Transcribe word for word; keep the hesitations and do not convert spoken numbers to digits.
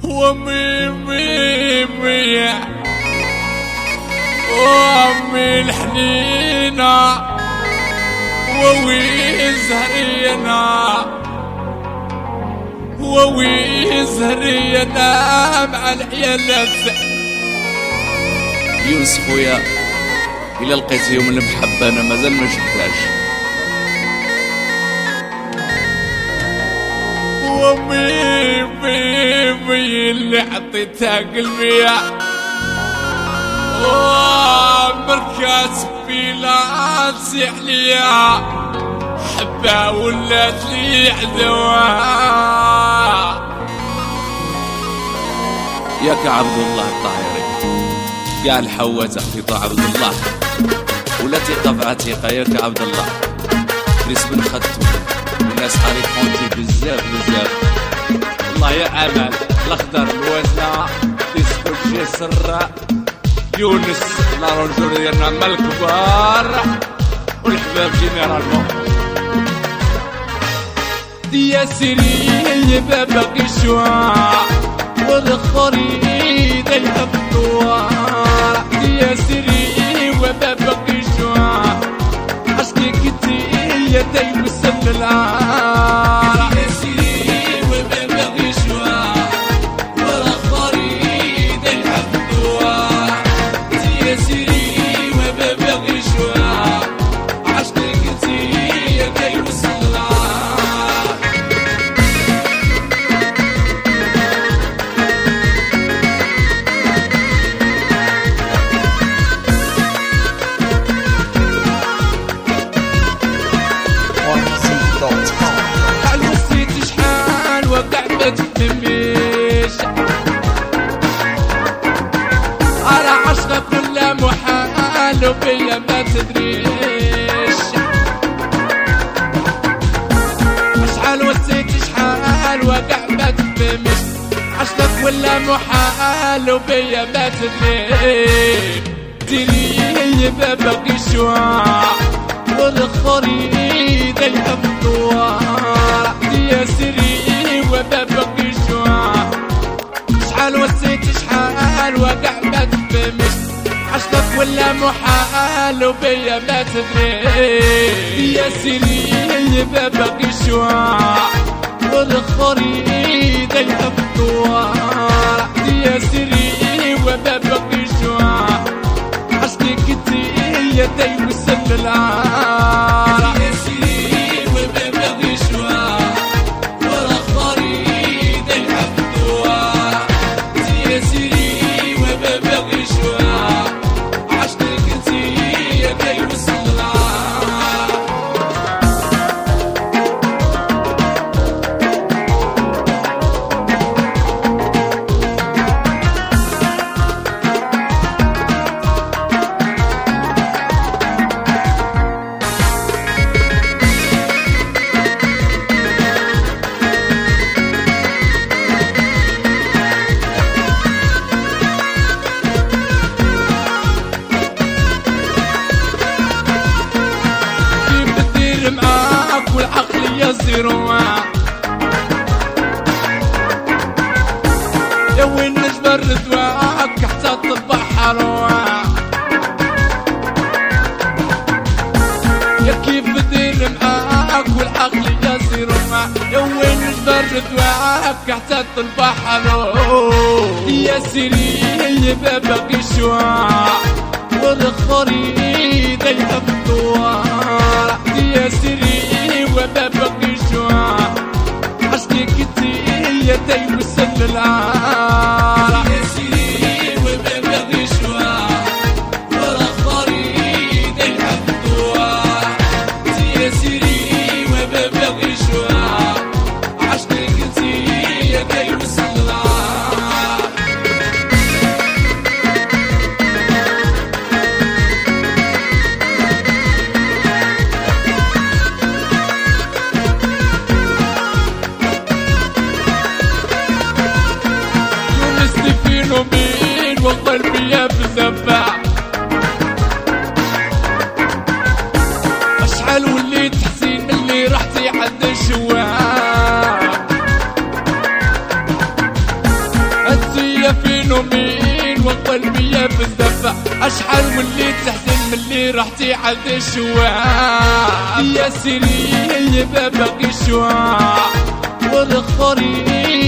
وامي مي مي وامي الحنينة ووي زهرينا ووي زهرينا مع العيالات. يوسف ويا إلا لقيت يوم المحبة أنا مازال ما شفتهاش. وامي مي مي اللي عطيتها قلبي مركز بلاسي عليا حبة ولات لي عدوى. ياك عبد الله الطاهري قاع الحوات عطيته عبد الله ولا ثقة في عتيقة. ياك عبد الله ريس بن خدتو والناس حالي فونتي بزاف بزاف. الله يا امل الاخضر الوزنة ديسكو جسر يونس لا رجل ديالنا مال الكبار والحباب جينيرالمون. ديا سيري بابا قشوا والخري ذا الهبطوار. ديا سيري وبابا قشوا عشقي كتي يدي مسللة. ديا سيري وبابا قشوا والخري ذا الهبطوار. ديا سيري وبابا قشوا عشقي كتي يدي مسللة. تفهميش على عشقك كله محال وبيا ما تدريش. اشحال وسيت شحال وقع ما تفهميش عشقك كله محال وبيا ما تدريش. ديري بابا قشوا والخري ذا الهبطوار. ديا سري وبابا قشوا شحال وسيت شحال وقع ما تفهمش عشقك ولا محال وبيا ما تدريش. يا سيري بابا قشوا والخري ذا الهبطوار. يا سيري وبابا قشوا عشقي كتي يدي مسللة. والعقل يزيروا يا وين نجبر دواك حتى تبحر. يا كيف بدير معاك والعقل يزيروا يا وين نجبر دواك حتى تبحر. يا سيري بابا قشوا والخري ذا الهبطوار. يا سيري وبابا قشوا عشقي كتي يدي مسللة. يا سيري وبابا قشوا والخري ذا الهبطوار. يا سيري وبابا قشوا عشقي كتي يدي مسللة. وقلبي يا بزبع اشعل وليت حزين اللي رحتي عند الشواع. يا فينومين وقلبي يا في الدفع. اشحال واللي تحزن من اللي رحتي عاد الشواع. يا سيري يا باقي شواع والاخرين